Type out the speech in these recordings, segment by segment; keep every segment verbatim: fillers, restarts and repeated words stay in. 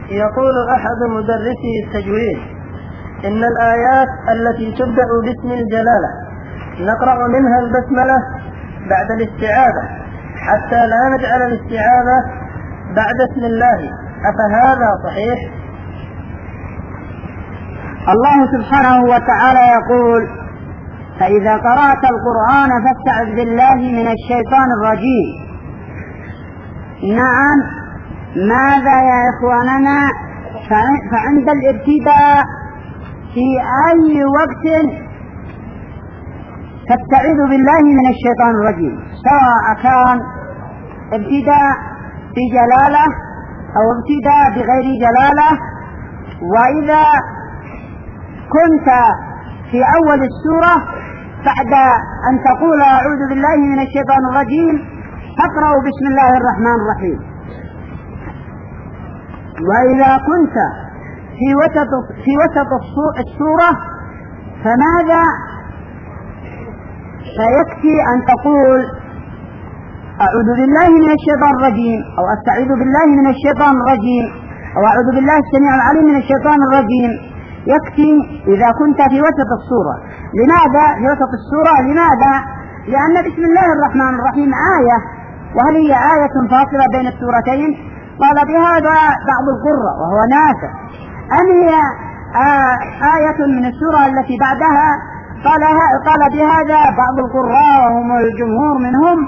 يقول أحد مدرسي التجويد إن الآيات التي تبدأ باسم الجلالة نقرأ منها البسملة بعد الاستعاذة حتى لا نجعل الاستعاذة بعد اسم الله، أفهذا صحيح؟ الله سبحانه وتعالى يقول: فإذا قرأت القرآن فاستعذ بالله من الشيطان الرجيم. نعم، ماذا يا إخواننا؟ فعند الابتداء في أي وقت تستعيذ بالله من الشيطان الرجيم، سواء كان ابتداء في جلالة أو ابتداء بغير جلالة. وإذا كنت في أول السورة بعد أن تقول أعوذ بالله من الشيطان الرجيم تقرأ بسم الله الرحمن الرحيم. وإذا كنت في وسط في وسط السورة فماذا؟ فيكفي أن تقول أعوذ بالله من الشيطان الرجيم، أو أستعيذ بالله من الشيطان الرجيم، أو أعوذ بالله السميع العليم من الشيطان الرجيم. يكفي إذا كنت في وسط السورة. لماذا في وسط السورة؟ لماذا؟ لأن بسم الله الرحمن الرحيم آية، وهل هي آية فاصلة بين السورتين؟ قال بهذا بعض القراء وهو نافع. أم هي آية من السورة التي بعدها؟ قال, قال بهذا بعض القراء وهم الجمهور منهم.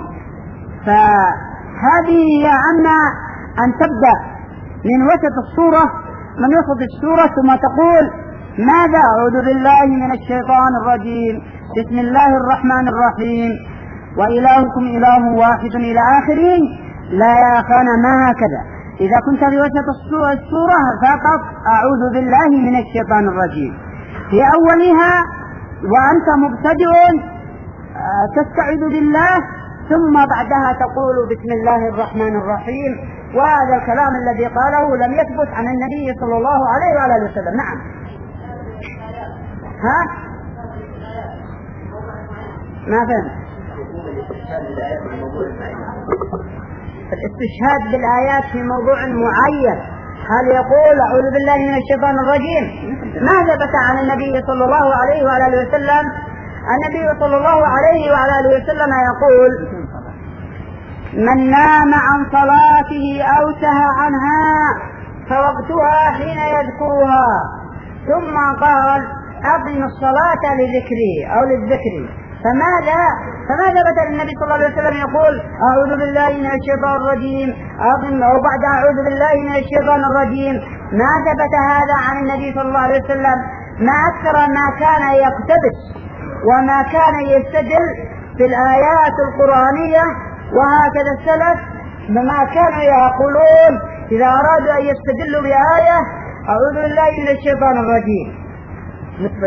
فهذه هي أما أن تبدأ من وسط السورة من وسط السورة ثم تقول ماذا؟ أعوذ بالله من الشيطان الرجيم، بسم الله الرحمن الرحيم، وإلهكم إله واحد إلى آخره. لا يا أخانا، ما هكذا. إذا كنت في وسط السورة فقط أعوذ بالله من الشيطان الرجيم في أولها وأنت مبتدئ تستعيذ بالله، ثم بعدها تقول بسم الله الرحمن الرحيم. وهذا الكلام الذي قاله لم يثبت عن النبي صلى الله عليه وآله وسلم. نعم. ها؟ ما فهم؟ الاستشهاد بالآيات في موضوع معين، هل يقول أعوذ بالله من الشيطان الرجيم؟ ما ثبت عن النبي صلى الله عليه وآله وسلم. النبي صلى الله عليه وآله وسلم يقول: من نام عن صلاته أو سهى عنها فوقتها حين يذكرها. ثم قال: أقم الصلاة لذكري أو للذكر. فماذا فماذا ثبت النبي صلى الله عليه وسلم يقول أعوذ بالله من الشيطان الرجيم أقم، أو بعد أعوذ بالله من الشيطان الرجيم؟ ما ثبت هذا عن النبي صلى الله عليه وسلم. ما أكثر ما كان يقتبس وما كان يستدل في الآيات القرآنية. وهكذا السلف بما كانوا يقولون إذا أرادوا أن يستدلوا بآية أعوذ بالله من الشيطان الرجيم.